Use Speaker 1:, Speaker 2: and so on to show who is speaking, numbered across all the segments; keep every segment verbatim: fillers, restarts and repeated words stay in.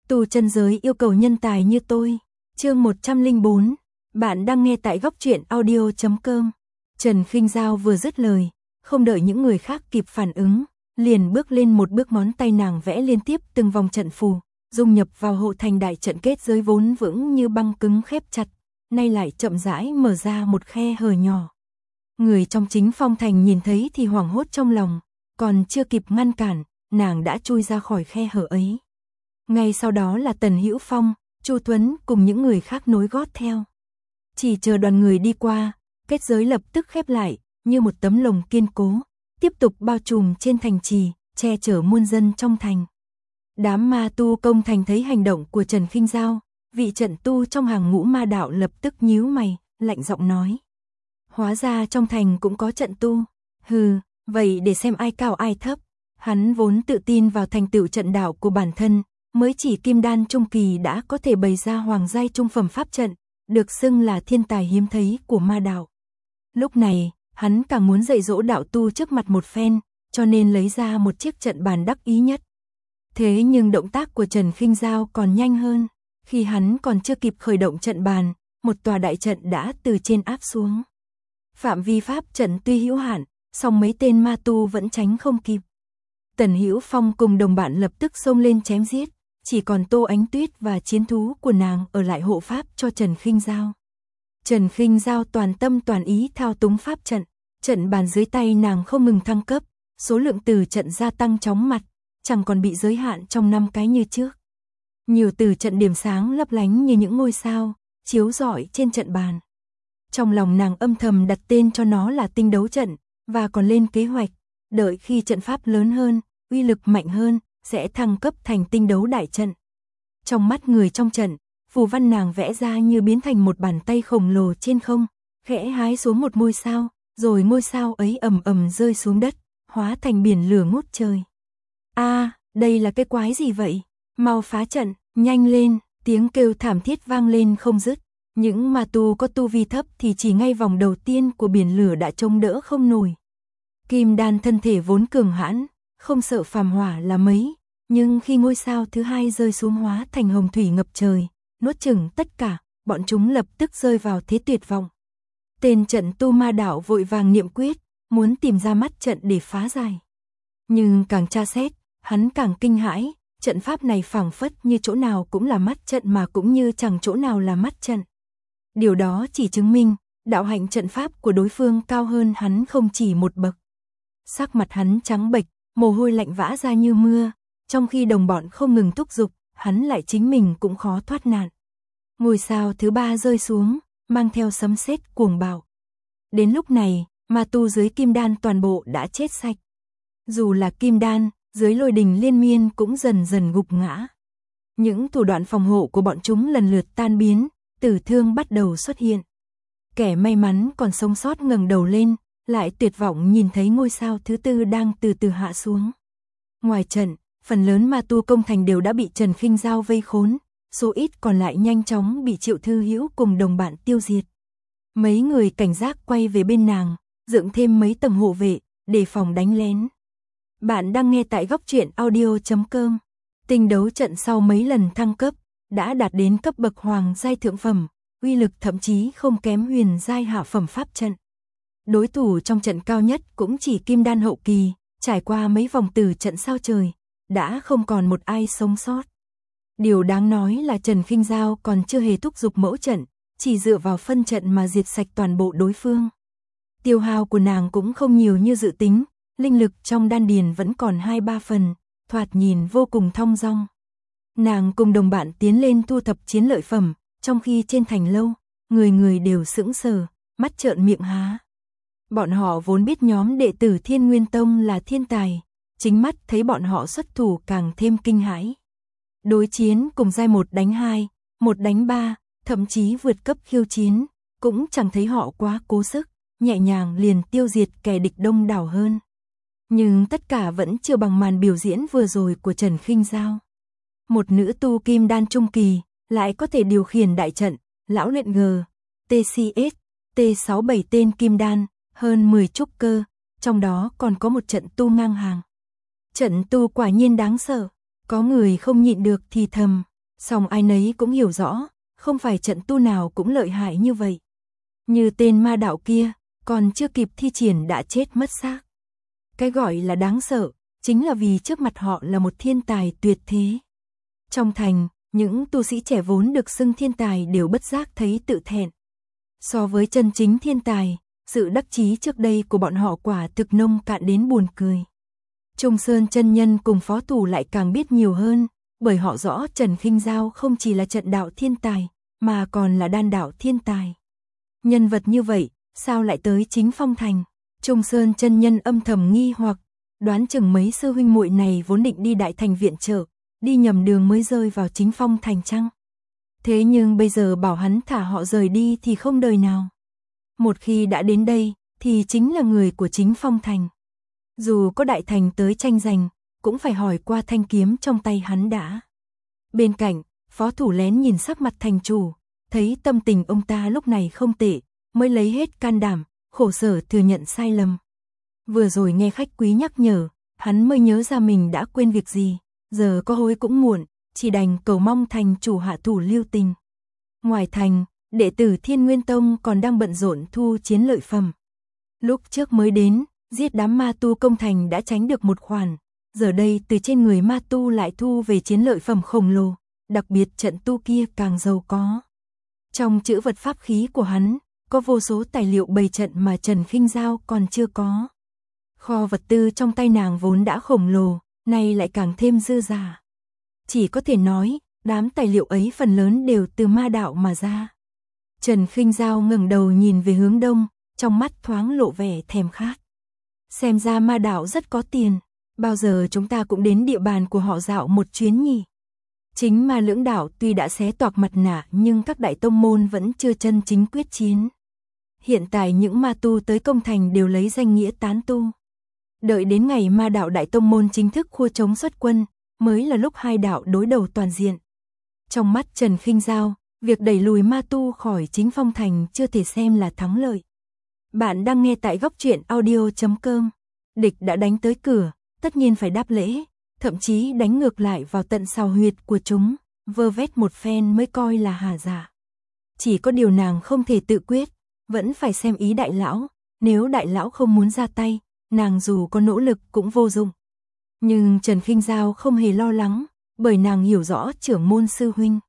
Speaker 1: Tu chân giới yêu cầu nhân tài như tôi. Chương một trăm lẻ bốn. Bạn đang nghe tại góc truyện audio chấm com. Trần Khinh Giao vừa dứt lời, không đợi những người khác kịp phản ứng, liền bước lên một bước, ngón tay nàng vẽ liên tiếp từng vòng trận phù, dung nhập vào hộ thành đại trận kết giới vốn vững như băng cứng khép chặt, nay lại chậm rãi mở ra một khe hở nhỏ. Người trong Chính Phong thành nhìn thấy thì hoảng hốt trong lòng, còn chưa kịp ngăn cản, nàng đã chui ra khỏi khe hở ấy. Ngay sau đó là Tần Hữu Phong, Chu Tuấn cùng những người khác nối gót theo. Chỉ chờ đoàn người đi qua, kết giới lập tức khép lại, như một tấm lồng kiên cố, tiếp tục bao trùm trên thành trì, che chở muôn dân trong thành. Đám ma tu công thành thấy hành động của Trần Khinh Giao, vị trận tu trong hàng ngũ ma đạo lập tức nhíu mày, lạnh giọng nói: hóa ra trong thành cũng có trận tu. Hừ, vậy để xem ai cao ai thấp. Hắn vốn tự tin vào thành tựu trận đạo của bản thân, mới chỉ kim đan trung kỳ đã có thể bày ra hoàng giai trung phẩm pháp trận, được xưng là thiên tài hiếm thấy của ma đạo. Lúc này, hắn càng muốn dạy dỗ đạo tu trước mặt một phen, cho nên lấy ra một chiếc trận bàn đắc ý nhất. Thế nhưng động tác của Trần Khinh Giao còn nhanh hơn, khi hắn còn chưa kịp khởi động trận bàn, một tòa đại trận đã từ trên áp xuống. Phạm vi pháp trận tuy hữu hạn, song mấy tên ma tu vẫn tránh không kịp. Tần Hữu Phong cùng đồng bạn lập tức xông lên chém giết, chỉ còn Tô Ánh Tuyết và chiến thú của nàng ở lại hộ pháp cho Trần Khinh Giao. Trần Khinh Giao toàn tâm toàn ý thao túng pháp trận, trận bàn dưới tay nàng không ngừng thăng cấp, số lượng từ trận gia tăng chóng mặt, chẳng còn bị giới hạn trong năm cái như trước. Nhiều từ trận điểm sáng lấp lánh như những ngôi sao, chiếu rọi trên trận bàn. Trong lòng nàng âm thầm đặt tên cho nó là tinh đấu trận, và còn lên kế hoạch, đợi khi trận pháp lớn hơn, uy lực mạnh hơn, sẽ thăng cấp thành tinh đấu đại trận. Trong mắt người trong trận, phù văn nàng vẽ ra như biến thành một bàn tay khổng lồ trên không, khẽ hái xuống một ngôi sao, rồi ngôi sao ấy ầm ầm rơi xuống đất, hóa thành biển lửa ngút trời. A, à, đây là cái quái gì vậy? Mau phá trận, nhanh lên, tiếng kêu thảm thiết vang lên không dứt. Những ma tu có tu vi thấp thì chỉ ngay vòng đầu tiên của biển lửa đã chống đỡ không nổi. Kim đan thân thể vốn cường hãn, không sợ phàm hỏa là mấy, nhưng khi ngôi sao thứ hai rơi xuống hóa thành hồng thủy ngập trời, nuốt chửng tất cả, bọn chúng lập tức rơi vào thế tuyệt vọng. Tên trận tu ma đạo vội vàng niệm quyết, muốn tìm ra mắt trận để phá giải. Nhưng càng tra xét, hắn càng kinh hãi, trận pháp này phảng phất như chỗ nào cũng là mắt trận mà cũng như chẳng chỗ nào là mắt trận. Điều đó chỉ chứng minh, đạo hạnh trận pháp của đối phương cao hơn hắn không chỉ một bậc. Sắc mặt hắn trắng bệch, mồ hôi lạnh vã ra như mưa, trong khi đồng bọn không ngừng thúc giục, hắn lại chính mình cũng khó thoát nạn. Ngôi sao thứ ba rơi xuống, mang theo sấm sét cuồng bạo. Đến lúc này, ma tu dưới kim đan toàn bộ đã chết sạch. Dù là kim đan, dưới lôi đình liên miên cũng dần dần gục ngã. Những thủ đoạn phòng hộ của bọn chúng lần lượt tan biến, tử thương bắt đầu xuất hiện. Kẻ may mắn còn sống sót ngẩng đầu lên, lại tuyệt vọng nhìn thấy ngôi sao thứ tư đang từ từ hạ xuống. Ngoài trận, phần lớn ma tu công thành đều đã bị Trần Khinh Giao vây khốn, số ít còn lại nhanh chóng bị Triệu Thư Hữu cùng đồng bạn tiêu diệt. Mấy người cảnh giác quay về bên nàng, dựng thêm mấy tầng hộ vệ, đề phòng đánh lén. Bạn đang nghe tại góc truyện audio chấm com. Tinh đấu trận sau mấy lần thăng cấp, đã đạt đến cấp bậc hoàng giai thượng phẩm, uy lực thậm chí không kém huyền giai hạ phẩm pháp trận. Đối thủ trong trận cao nhất cũng chỉ kim đan hậu kỳ, trải qua mấy vòng tử trận sao trời, đã không còn một ai sống sót. Điều đáng nói là Trần Khinh Giao còn chưa hề thúc giục mẫu trận, chỉ dựa vào phân trận mà diệt sạch toàn bộ đối phương. Tiêu hao của nàng cũng không nhiều như dự tính, linh lực trong đan điền vẫn còn hai ba phần, thoạt nhìn vô cùng thong dong. Nàng cùng đồng bạn tiến lên thu thập chiến lợi phẩm, trong khi trên thành lâu, người người đều sững sờ, mắt trợn miệng há. Bọn họ vốn biết nhóm đệ tử Thiên Nguyên Tông là thiên tài, chính mắt thấy bọn họ xuất thủ càng thêm kinh hãi. Đối chiến cùng giai một đánh hai, một đánh ba, thậm chí vượt cấp khiêu chiến, cũng chẳng thấy họ quá cố sức, nhẹ nhàng liền tiêu diệt kẻ địch đông đảo hơn. Nhưng tất cả vẫn chưa bằng màn biểu diễn vừa rồi của Trần Khinh Giao. Một nữ tu kim đan trung kỳ, lại có thể điều khiển đại trận, lão luyện G, tê xê ét, T sáu bảy tên kim đan, hơn mười trúc cơ, trong đó còn có một trận tu ngang hàng. Trận tu quả nhiên đáng sợ, có người không nhịn được thì thầm, Song ai nấy cũng hiểu rõ, không phải trận tu nào cũng lợi hại như vậy. Như tên ma đạo kia, còn chưa kịp thi triển đã chết mất xác. Cái gọi là đáng sợ, chính là vì trước mặt họ là một thiên tài tuyệt thế. Trong thành, những tu sĩ trẻ vốn được xưng thiên tài đều bất giác thấy tự thẹn. So với chân chính thiên tài, sự đắc chí trước đây của bọn họ quả thực nông cạn đến buồn cười. Trung Sơn chân nhân cùng phó thủ lại càng biết nhiều hơn, bởi họ rõ Trần Khinh Giao không chỉ là trận đạo thiên tài, mà còn là đan đạo thiên tài. Nhân vật như vậy, sao lại tới Chính Phong thành? Trung Sơn chân nhân âm thầm nghi hoặc, đoán chừng mấy sư huynh muội này vốn định đi đại thành viện trợ, đi nhầm đường mới rơi vào Chính Phong thành chăng? Thế nhưng bây giờ bảo hắn thả họ rời đi thì không đời nào. Một khi đã đến đây, thì chính là người của Chính Phong thành. Dù có đại thành tới tranh giành, cũng phải hỏi qua thanh kiếm trong tay hắn đã. Bên cạnh, phó thủ lén nhìn sắc mặt thành chủ, thấy tâm tình ông ta lúc này không tệ, mới lấy hết can đảm, khổ sở thừa nhận sai lầm. Vừa rồi nghe khách quý nhắc nhở, hắn mới nhớ ra mình đã quên việc gì, giờ có hối cũng muộn, chỉ đành cầu mong thành chủ hạ thủ lưu tình. Ngoài thành, đệ tử Thiên Nguyên Tông còn đang bận rộn thu chiến lợi phẩm. Lúc trước mới đến, giết đám ma tu công thành đã tránh được một khoản, giờ đây từ trên người ma tu lại thu về chiến lợi phẩm khổng lồ, đặc biệt trận tu kia càng giàu có. Trong chữ vật pháp khí của hắn, có vô số tài liệu bày trận mà Trần Khinh Giao còn chưa có. Kho vật tư trong tay nàng vốn đã khổng lồ, nay lại càng thêm dư dả. Chỉ có thể nói, đám tài liệu ấy phần lớn đều từ ma đạo mà ra. Trần Khinh Giao ngẩng đầu nhìn về hướng đông, trong mắt thoáng lộ vẻ thèm khát. Xem ra ma đạo rất có tiền, bao giờ chúng ta cũng đến địa bàn của họ dạo một chuyến nhỉ. Chính ma lưỡng đạo tuy đã xé toạc mặt nạ nhưng các đại tông môn vẫn chưa chân chính quyết chiến. Hiện tại những ma tu tới công thành đều lấy danh nghĩa tán tu. Đợi đến ngày ma đạo đại tông môn chính thức khua trống xuất quân, mới là lúc hai đạo đối đầu toàn diện. Trong mắt Trần Khinh Giao, việc đẩy lùi ma tu khỏi Chính Phong thành chưa thể xem là thắng lợi. Bạn đang nghe tại góc truyện audio chấm com. Địch đã đánh tới cửa, tất nhiên phải đáp lễ, thậm chí đánh ngược lại vào tận sào huyệt của chúng, vơ vét một phen mới coi là hà giả. Chỉ có điều nàng không thể tự quyết, vẫn phải xem ý đại lão, nếu đại lão không muốn ra tay, nàng dù có nỗ lực cũng vô dụng. Nhưng Trần Khinh Giao không hề lo lắng, bởi nàng hiểu rõ trưởng môn sư huynh.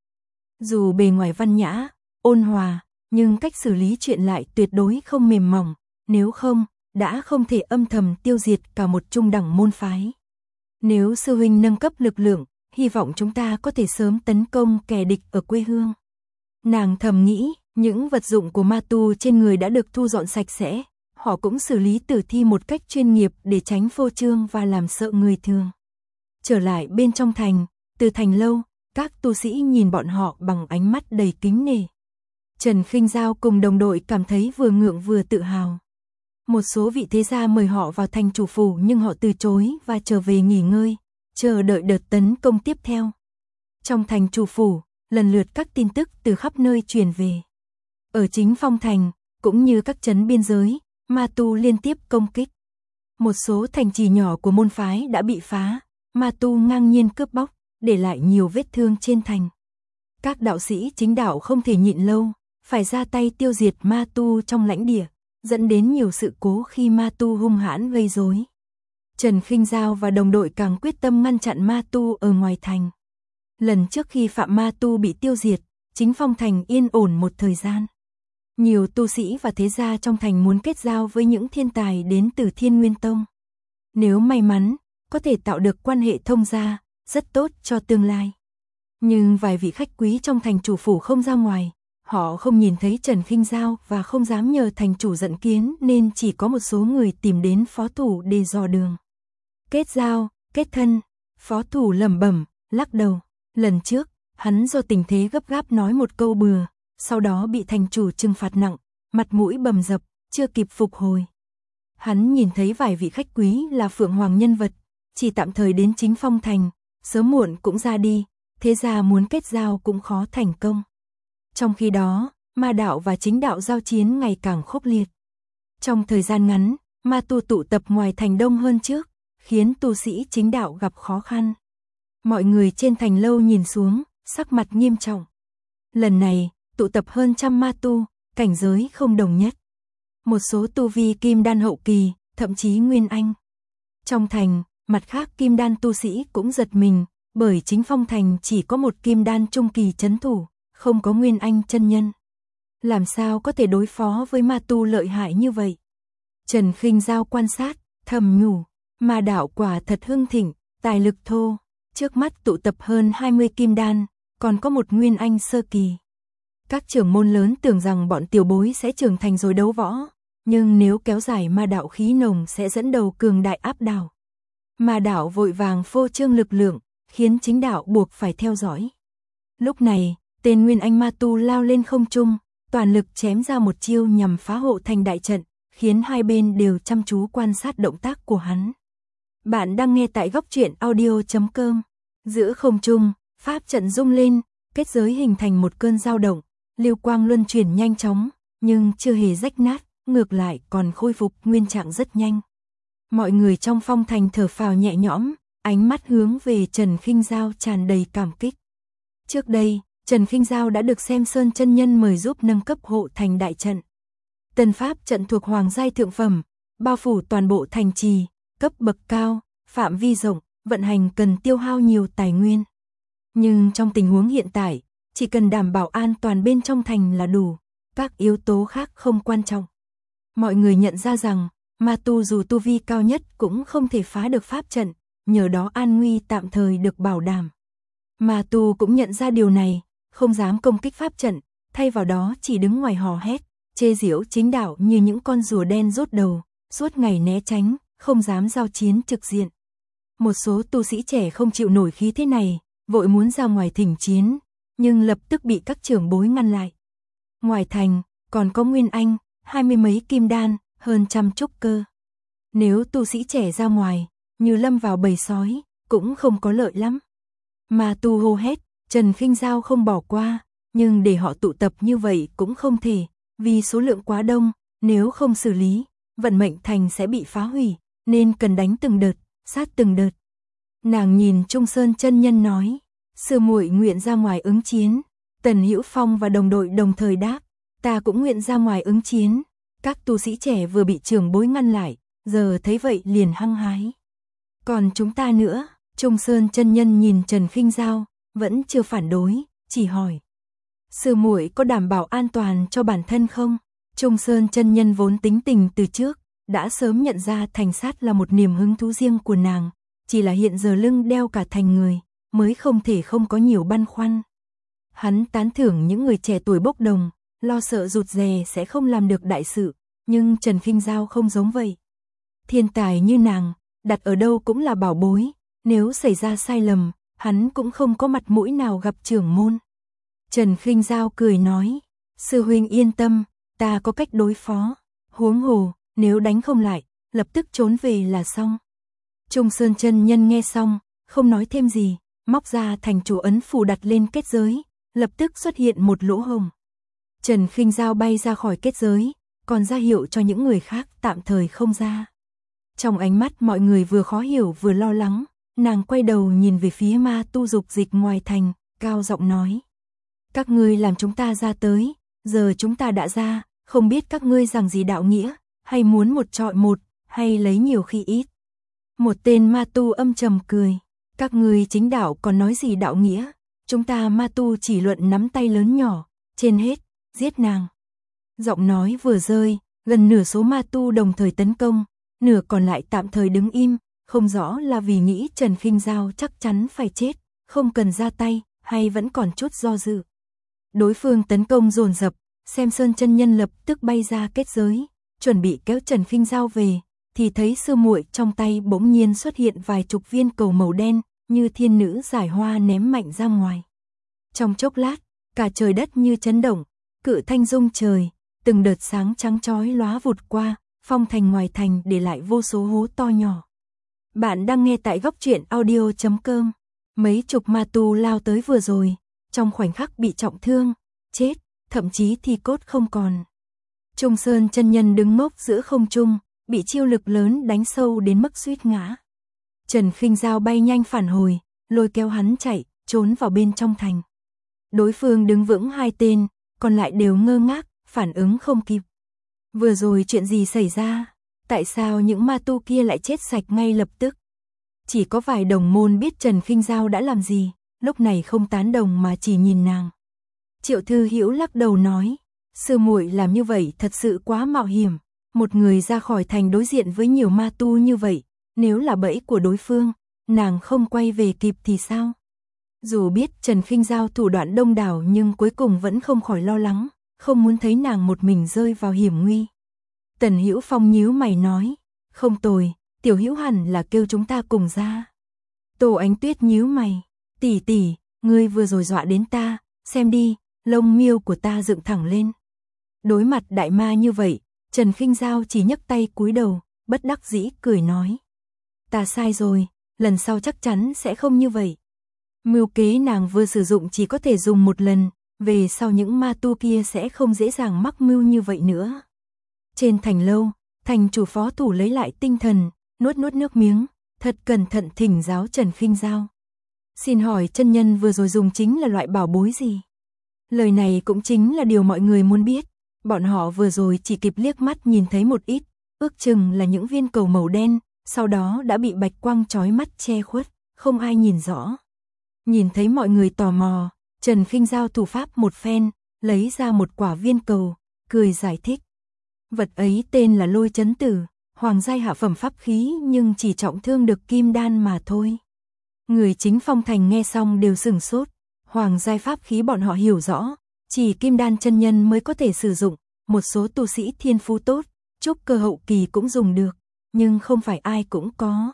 Speaker 1: Dù bề ngoài văn nhã, ôn hòa, nhưng cách xử lý chuyện lại tuyệt đối không mềm mỏng, nếu không, đã không thể âm thầm tiêu diệt cả một trung đẳng môn phái. Nếu sư huynh nâng cấp lực lượng, hy vọng chúng ta có thể sớm tấn công kẻ địch ở quê hương. Nàng thầm nghĩ, những vật dụng của ma tu trên người đã được thu dọn sạch sẽ, họ cũng xử lý tử thi một cách chuyên nghiệp để tránh phô trương và làm sợ người thường. Trở lại bên trong thành, từ thành lâu, các tu sĩ nhìn bọn họ bằng ánh mắt đầy kính nể. Trần Khinh Giao cùng đồng đội cảm thấy vừa ngượng vừa tự hào. Một số vị thế gia mời họ vào thành chủ phủ nhưng họ từ chối và trở về nghỉ ngơi, chờ đợi đợt tấn công tiếp theo. Trong thành chủ phủ, lần lượt các tin tức từ khắp nơi truyền về. Ở Chính Phong thành, cũng như các trấn biên giới, ma tu liên tiếp công kích. Một số thành trì nhỏ của môn phái đã bị phá, ma tu ngang nhiên cướp bóc, để lại nhiều vết thương trên thành. Các đạo sĩ chính đạo không thể nhịn lâu, phải ra tay tiêu diệt ma tu trong lãnh địa, dẫn đến nhiều sự cố khi ma tu hung hãn gây rối. Trần Khinh Giao và đồng đội càng quyết tâm ngăn chặn ma tu ở ngoài thành. Lần trước khi phạm ma tu bị tiêu diệt, Chính Phong thành yên ổn một thời gian. Nhiều tu sĩ và thế gia trong thành muốn kết giao với những thiên tài đến từ Thiên Nguyên Tông. Nếu may mắn, có thể tạo được quan hệ thông gia, rất tốt cho tương lai. Nhưng vài vị khách quý trong thành chủ phủ không ra ngoài, họ không nhìn thấy Trần Khinh Giao và không dám nhờ thành chủ dẫn kiến nên chỉ có một số người tìm đến phó thủ để dò đường. Kết giao, kết thân, phó thủ lẩm bẩm, lắc đầu. Lần trước, hắn do tình thế gấp gáp nói một câu bừa, sau đó bị thành chủ trừng phạt nặng, mặt mũi bầm dập, chưa kịp phục hồi. Hắn nhìn thấy vài vị khách quý là Phượng Hoàng nhân vật, chỉ tạm thời đến Chính Phong thành, sớm muộn cũng ra đi, thế ra muốn kết giao cũng khó thành công. Trong khi đó, ma đạo và chính đạo giao chiến ngày càng khốc liệt. Trong thời gian ngắn, ma tu tụ tập ngoài thành đông hơn trước, khiến tu sĩ chính đạo gặp khó khăn. Mọi người trên thành lâu nhìn xuống, sắc mặt nghiêm trọng. Lần này, tụ tập hơn trăm ma tu, cảnh giới không đồng nhất. Một số tu vi kim đan hậu kỳ, thậm chí nguyên anh. Trong thành, mặt khác kim đan tu sĩ cũng giật mình, bởi chính phong thành chỉ có một kim đan trung kỳ trấn thủ, không có nguyên anh chân nhân. Làm sao có thể đối phó với ma tu lợi hại như vậy? Trần Khinh Giao quan sát, thầm nhủ, ma đạo quả thật hưng thịnh, tài lực thô, trước mắt tụ tập hơn hai mươi kim đan, còn có một nguyên anh sơ kỳ. Các trưởng môn lớn tưởng rằng bọn tiểu bối sẽ trưởng thành rồi đấu võ, nhưng nếu kéo dài ma đạo khí nồng sẽ dẫn đầu cường đại áp đảo. Ma đạo vội vàng phô trương lực lượng, khiến chính đạo buộc phải theo dõi. Lúc này, tên nguyên anh ma tu lao lên không trung, toàn lực chém ra một chiêu nhằm phá hộ thành đại trận, khiến hai bên đều chăm chú quan sát động tác của hắn. Bạn đang nghe tại góc truyện audio chấm com. Giữa không trung, pháp trận rung lên, kết giới hình thành một cơn dao động, lưu quang luân chuyển nhanh chóng, nhưng chưa hề rách nát, ngược lại còn khôi phục nguyên trạng rất nhanh. Mọi người trong phong thành thở phào nhẹ nhõm, ánh mắt hướng về Trần Khinh Giao tràn đầy cảm kích. Trước đây, Trần Khinh Giao đã được Xem Sơn chân nhân mời giúp nâng cấp hộ thành đại trận. Tân pháp trận thuộc hoàng giai thượng phẩm, bao phủ toàn bộ thành trì, cấp bậc cao, phạm vi rộng, vận hành cần tiêu hao nhiều tài nguyên. Nhưng trong tình huống hiện tại, chỉ cần đảm bảo an toàn bên trong thành là đủ, các yếu tố khác không quan trọng. Mọi người nhận ra rằng, ma tu dù tu vi cao nhất cũng không thể phá được pháp trận, nhờ đó an nguy tạm thời được bảo đảm. Ma tu cũng nhận ra điều này, không dám công kích pháp trận, thay vào đó chỉ đứng ngoài hò hét, chê giễu chính đạo như những con rùa đen rốt đầu, suốt ngày né tránh, không dám giao chiến trực diện. Một số tu sĩ trẻ không chịu nổi khí thế này, vội muốn ra ngoài thỉnh chiến, nhưng lập tức bị các trưởng bối ngăn lại. Ngoài thành, còn có nguyên anh, hai mươi mấy kim đan, hơn trăm trúc cơ. Nếu tu sĩ trẻ ra ngoài, như lâm vào bầy sói, cũng không có lợi lắm. Mà tu hô hét, Trần Khinh Giao không bỏ qua, nhưng để họ tụ tập như vậy cũng không thể, vì số lượng quá đông, nếu không xử lý, vận mệnh thành sẽ bị phá hủy, nên cần đánh từng đợt, sát từng đợt. Nàng nhìn Trung Sơn chân nhân nói, sư muội nguyện ra ngoài ứng chiến. Tần Hữu Phong và đồng đội đồng thời đáp, ta cũng nguyện ra ngoài ứng chiến. Các tu sĩ trẻ vừa bị trưởng bối ngăn lại, giờ thấy vậy liền hăng hái. Còn chúng ta nữa, Trung Sơn chân nhân nhìn Trần Khinh Giao, vẫn chưa phản đối, chỉ hỏi. Sư muội có đảm bảo an toàn cho bản thân không? Trung Sơn chân nhân vốn tính tình từ trước, đã sớm nhận ra thành sát là một niềm hứng thú riêng của nàng, chỉ là hiện giờ lưng đeo cả thành người, mới không thể không có nhiều băn khoăn. Hắn tán thưởng những người trẻ tuổi bốc đồng, lo sợ rụt rè sẽ không làm được đại sự, nhưng Trần Khinh Giao không giống vậy. Thiên tài như nàng, đặt ở đâu cũng là bảo bối, nếu xảy ra sai lầm, hắn cũng không có mặt mũi nào gặp trưởng môn. Trần Khinh Giao cười nói, sư huynh yên tâm, ta có cách đối phó, huống hồ, nếu đánh không lại, lập tức trốn về là xong. Trung Sơn chân nhân nghe xong, không nói thêm gì, móc ra thành chủ ấn phù đặt lên kết giới, lập tức xuất hiện một lỗ hổng. Trần Khinh Giao bay ra khỏi kết giới, còn ra hiệu cho những người khác tạm thời không ra. Trong ánh mắt mọi người vừa khó hiểu vừa lo lắng, nàng quay đầu nhìn về phía ma tu dục dịch ngoài thành, cao giọng nói. Các ngươi làm chúng ta ra tới, giờ chúng ta đã ra, không biết các ngươi rằng gì đạo nghĩa, hay muốn một trọi một, hay lấy nhiều khi ít. Một tên ma tu âm trầm cười, các ngươi chính đạo còn nói gì đạo nghĩa, chúng ta ma tu chỉ luận nắm tay lớn nhỏ, trên hết, giết nàng. Giọng nói vừa rơi, gần nửa số ma tu đồng thời tấn công, nửa còn lại tạm thời đứng im, không rõ là vì nghĩ Trần Khinh Giao chắc chắn phải chết, không cần ra tay, hay vẫn còn chút do dự. Đối phương tấn công dồn dập, Xem Sơn chân nhân lập tức bay ra kết giới, chuẩn bị kéo Trần Khinh Giao về, thì thấy sư muội trong tay bỗng nhiên xuất hiện vài chục viên cầu màu đen, như thiên nữ giải hoa ném mạnh ra ngoài. Trong chốc lát, cả trời đất như chấn động, cự thanh rung trời, từng đợt sáng trắng chói lóa vụt qua, phong thành ngoài thành để lại vô số hố to nhỏ. Bạn đang nghe tại góc truyện audio chấm com. Mấy chục ma tu lao tới vừa rồi, trong khoảnh khắc bị trọng thương, chết, thậm chí thi cốt không còn. Trung Sơn chân nhân đứng mốc giữa không trung, bị chiêu lực lớn đánh sâu đến mức suýt ngã. Trần Khinh Giao bay nhanh phản hồi, lôi kéo hắn chạy, trốn vào bên trong thành. Đối phương đứng vững hai tên, còn lại đều ngơ ngác, phản ứng không kịp. Vừa rồi chuyện gì xảy ra? Tại sao những ma tu kia lại chết sạch ngay lập tức? Chỉ có vài đồng môn biết Trần Khinh Dao đã làm gì, lúc này không tán đồng mà chỉ nhìn nàng. Triệu Thư Hữu lắc đầu nói, sư muội làm như vậy thật sự quá mạo hiểm, một người ra khỏi thành đối diện với nhiều ma tu như vậy, nếu là bẫy của đối phương, nàng không quay về kịp thì sao? Dù biết Trần Khinh Dao thủ đoạn đông đảo nhưng cuối cùng vẫn không khỏi lo lắng, không muốn thấy nàng một mình rơi vào hiểm nguy. Tần Hữu Phong nhíu mày nói, không tồi, Tiểu Hữu hẳn là kêu chúng ta cùng ra. Tô Ánh Tuyết nhíu mày, tỷ tỷ, ngươi vừa rồi dọa đến ta, xem đi, lông miêu của ta dựng thẳng lên. Đối mặt đại ma như vậy, Trần Khinh Dao chỉ nhấc tay cúi đầu, bất đắc dĩ cười nói, ta sai rồi, lần sau chắc chắn sẽ không như vậy. Mưu kế nàng vừa sử dụng chỉ có thể dùng một lần, về sau những ma tu kia sẽ không dễ dàng mắc mưu như vậy nữa. Trên thành lâu, thành chủ phó thủ lấy lại tinh thần, nuốt nuốt nước miếng, thật cẩn thận thỉnh giáo Trần Khinh Dao. Xin hỏi chân nhân vừa rồi dùng chính là loại bảo bối gì? Lời này cũng chính là điều mọi người muốn biết, bọn họ vừa rồi chỉ kịp liếc mắt nhìn thấy một ít, ước chừng là những viên cầu màu đen, sau đó đã bị bạch quang chói mắt che khuất, không ai nhìn rõ. Nhìn thấy mọi người tò mò, Trần Khinh Dao thủ pháp một phen, lấy ra một quả viên cầu, cười giải thích. Vật ấy tên là Lôi Chấn Tử, hoàng giai hạ phẩm pháp khí nhưng chỉ trọng thương được kim đan mà thôi. Người chính phong thành nghe xong đều sửng sốt, hoàng giai pháp khí bọn họ hiểu rõ, chỉ kim đan chân nhân mới có thể sử dụng, một số tu sĩ thiên phú tốt, trúc cơ hậu kỳ cũng dùng được, nhưng không phải ai cũng có.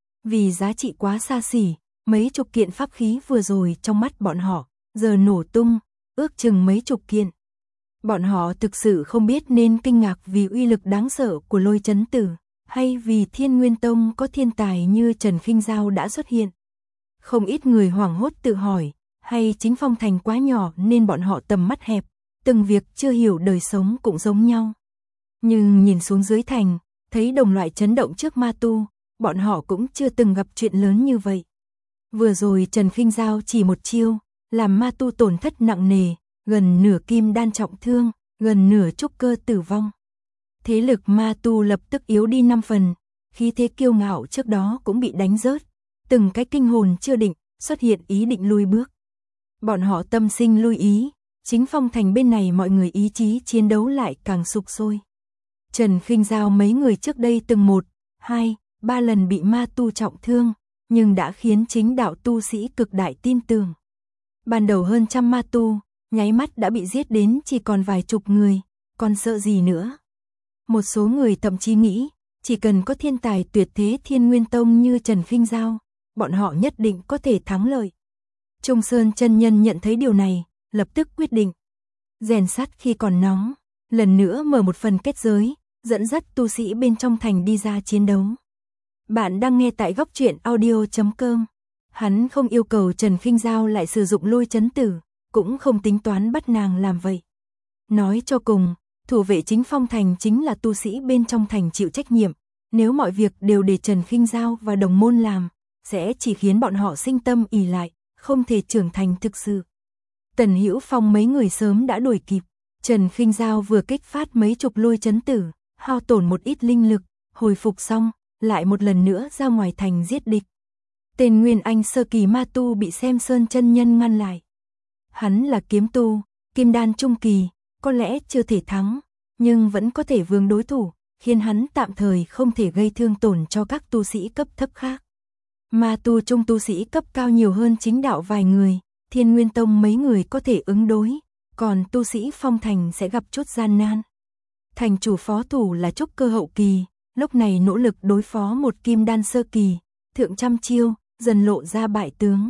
Speaker 1: Vì giá trị quá xa xỉ, mấy chục kiện pháp khí vừa rồi trong mắt bọn họ, giờ nổ tung, ước chừng mấy chục kiện. Bọn họ thực sự không biết nên kinh ngạc vì uy lực đáng sợ của Lôi Chấn Tử, hay vì Thiên Nguyên Tông có thiên tài như Trần Khinh Dao đã xuất hiện. Không ít người hoảng hốt tự hỏi, hay chính phong thành quá nhỏ nên bọn họ tầm mắt hẹp, từng việc chưa hiểu đời sống cũng giống nhau. Nhưng nhìn xuống dưới thành, thấy đồng loại chấn động trước ma tu, bọn họ cũng chưa từng gặp chuyện lớn như vậy. Vừa rồi Trần Khinh Dao chỉ một chiêu, làm ma tu tổn thất nặng nề, gần nửa kim đan trọng thương, gần nửa trúc cơ tử vong. Thế lực ma tu lập tức yếu đi năm phần, khí thế kiêu ngạo trước đó cũng bị đánh rớt, từng cái kinh hồn chưa định, xuất hiện ý định lui bước. Bọn họ tâm sinh lui ý, chính phong thành bên này mọi người ý chí chiến đấu lại càng sục sôi. Trần Khinh Dao mấy người trước đây từng một, hai, ba lần bị ma tu trọng thương, nhưng đã khiến chính đạo tu sĩ cực đại tin tưởng. Ban đầu hơn trăm ma tu, nháy mắt đã bị giết đến chỉ còn vài chục người, còn sợ gì nữa. Một số người thậm chí nghĩ, chỉ cần có thiên tài tuyệt thế Thiên Nguyên Tông như Trần Khinh Dao, bọn họ nhất định có thể thắng lợi. Trung Sơn chân nhân nhận thấy điều này, lập tức quyết định. Rèn sắt khi còn nóng, lần nữa mở một phần kết giới, dẫn dắt tu sĩ bên trong thành đi ra chiến đấu. Bạn đang nghe tại góc truyện audio chấm com. Hắn không yêu cầu Trần Khinh Dao lại sử dụng Lôi Chấn Tử, cũng không tính toán bắt nàng làm vậy. Nói cho cùng, thủ vệ chính phong thành chính là tu sĩ bên trong thành chịu trách nhiệm, nếu mọi việc đều để Trần Khinh Dao và đồng môn làm, sẽ chỉ khiến bọn họ sinh tâm ỷ lại, không thể trưởng thành thực sự. Tần Hữu Phong mấy người sớm đã đuổi kịp, Trần Khinh Dao vừa kích phát mấy chục Lôi Chấn Tử, hao tổn một ít linh lực, hồi phục xong, lại một lần nữa ra ngoài thành giết địch. Tên Nguyên Anh sơ kỳ ma tu bị Xem Sơn chân nhân ngăn lại. Hắn là kiếm tu, kim đan trung kỳ, có lẽ chưa thể thắng, nhưng vẫn có thể vương đối thủ, khiến hắn tạm thời không thể gây thương tổn cho các tu sĩ cấp thấp khác. Ma tu trung tu sĩ cấp cao nhiều hơn chính đạo vài người, Thiên Nguyên Tông mấy người có thể ứng đối, còn tu sĩ phong thành sẽ gặp chút gian nan. Thành chủ phó thủ là trúc cơ hậu kỳ, lúc này nỗ lực đối phó một kim đan sơ kỳ, thượng trăm chiêu, dần lộ ra bại tướng.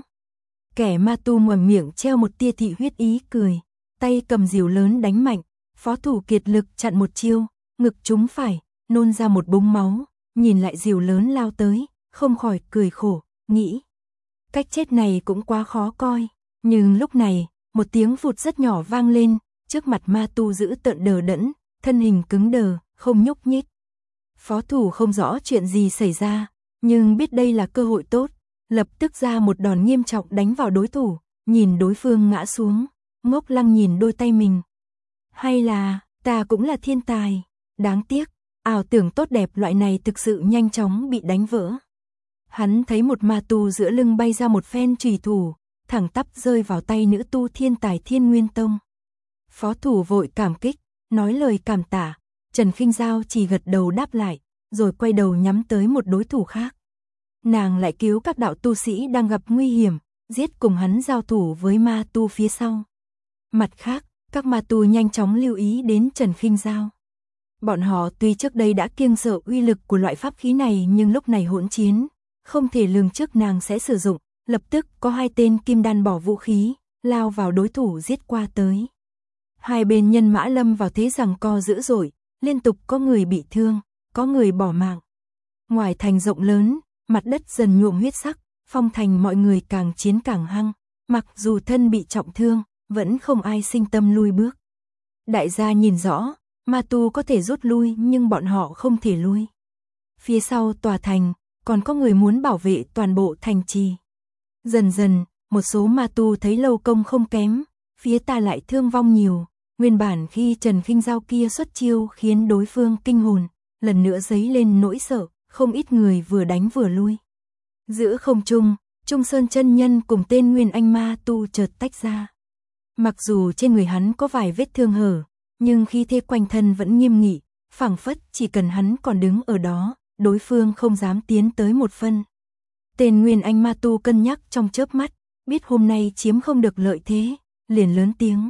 Speaker 1: Kẻ ma tu ngoằm miệng treo một tia thị huyết ý cười, tay cầm diều lớn đánh mạnh, phó thủ kiệt lực chặn một chiêu, ngực trúng phải, nôn ra một búng máu, nhìn lại diều lớn lao tới, không khỏi cười khổ, nghĩ. Cách chết này cũng quá khó coi, nhưng lúc này, một tiếng phụt rất nhỏ vang lên, trước mặt ma tu giữ tợn đờ đẫn, thân hình cứng đờ, không nhúc nhích. Phó thủ không rõ chuyện gì xảy ra, nhưng biết đây là cơ hội tốt, lập tức ra một đòn nghiêm trọng đánh vào đối thủ, nhìn đối phương ngã xuống, ngốc lăng nhìn đôi tay mình. Hay là, ta cũng là thiên tài, đáng tiếc, ảo tưởng tốt đẹp loại này thực sự nhanh chóng bị đánh vỡ. Hắn thấy một ma tu giữa lưng bay ra một phen chùy thủ, thẳng tắp rơi vào tay nữ tu thiên tài Thiên Nguyên Tông. Phó thủ vội cảm kích, nói lời cảm tạ, Trần Khinh Giao chỉ gật đầu đáp lại, rồi quay đầu nhắm tới một đối thủ khác. Nàng lại cứu các đạo tu sĩ đang gặp nguy hiểm, giết cùng hắn giao thủ với ma tu phía sau. Mặt khác, các ma tu nhanh chóng lưu ý đến Trần Khinh Giao. Bọn họ tuy trước đây đã kiêng sợ uy lực của loại pháp khí này nhưng lúc này hỗn chiến, không thể lường trước nàng sẽ sử dụng, lập tức có hai tên kim đan bỏ vũ khí, lao vào đối thủ giết qua tới. Hai bên nhân mã lâm vào thế giằng co dữ dội, liên tục có người bị thương, có người bỏ mạng. Ngoài thành rộng lớn, mặt đất dần nhuộm huyết sắc, phong thành mọi người càng chiến càng hăng, mặc dù thân bị trọng thương, vẫn không ai sinh tâm lui bước. Đại gia nhìn rõ, ma tu có thể rút lui nhưng bọn họ không thể lui. Phía sau tòa thành, còn có người muốn bảo vệ toàn bộ thành trì. Dần dần, một số ma tu thấy lâu công không kém, phía ta lại thương vong nhiều. Nguyên bản khi Trần Khinh Giao kia xuất chiêu khiến đối phương kinh hồn, lần nữa dấy lên nỗi sợ, không ít người vừa đánh vừa lui. Giữa không trung, Trung Sơn chân nhân cùng tên Nguyên Anh ma tu chợt tách ra. Mặc dù trên người hắn có vài vết thương hở, nhưng khí thế quanh thân vẫn nghiêm nghị, phảng phất chỉ cần hắn còn đứng ở đó, đối phương không dám tiến tới một phân. Tên Nguyên Anh ma tu cân nhắc trong chớp mắt, biết hôm nay chiếm không được lợi thế, liền lớn tiếng.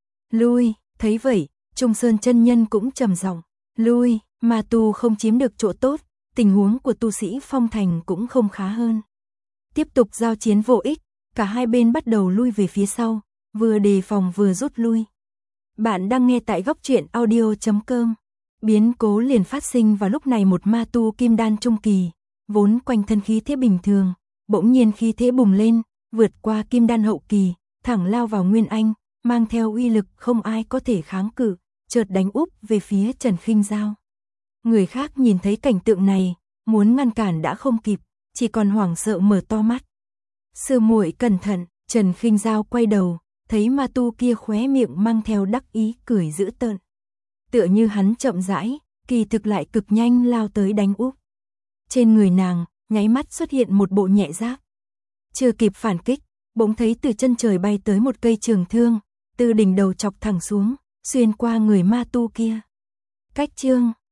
Speaker 1: Lui, thấy vậy, Trung Sơn chân nhân cũng trầm giọng, lui, ma tu không chiếm được chỗ tốt, tình huống của tu sĩ phong thành cũng không khá hơn. Tiếp tục giao chiến vô ích, cả hai bên bắt đầu lui về phía sau, vừa đề phòng vừa rút lui. Bạn đang nghe tại góc truyện audio chấm com. Biến cố liền phát sinh vào lúc này, một ma tu kim đan trung kỳ, vốn quanh thân khí thế bình thường, bỗng nhiên khí thế bùng lên, vượt qua kim đan hậu kỳ, thẳng lao vào Nguyên Anh, mang theo uy lực không ai có thể kháng cự, chợt đánh úp về phía Trần Khinh Giao. Người khác nhìn thấy cảnh tượng này, muốn ngăn cản đã không kịp, chỉ còn hoảng sợ mở to mắt. Sư muội cẩn thận, Trần Khinh Giao quay đầu, thấy ma tu kia khóe miệng mang theo đắc ý cười dữ tợn. Tựa như hắn chậm rãi, kỳ thực lại cực nhanh lao tới đánh úp. Trên người nàng, nháy mắt xuất hiện một bộ nhẹ giáp. Chưa kịp phản kích, bỗng thấy từ chân trời bay tới một cây trường thương, từ đỉnh đầu chọc thẳng xuống, xuyên qua người ma tu kia. Cách chương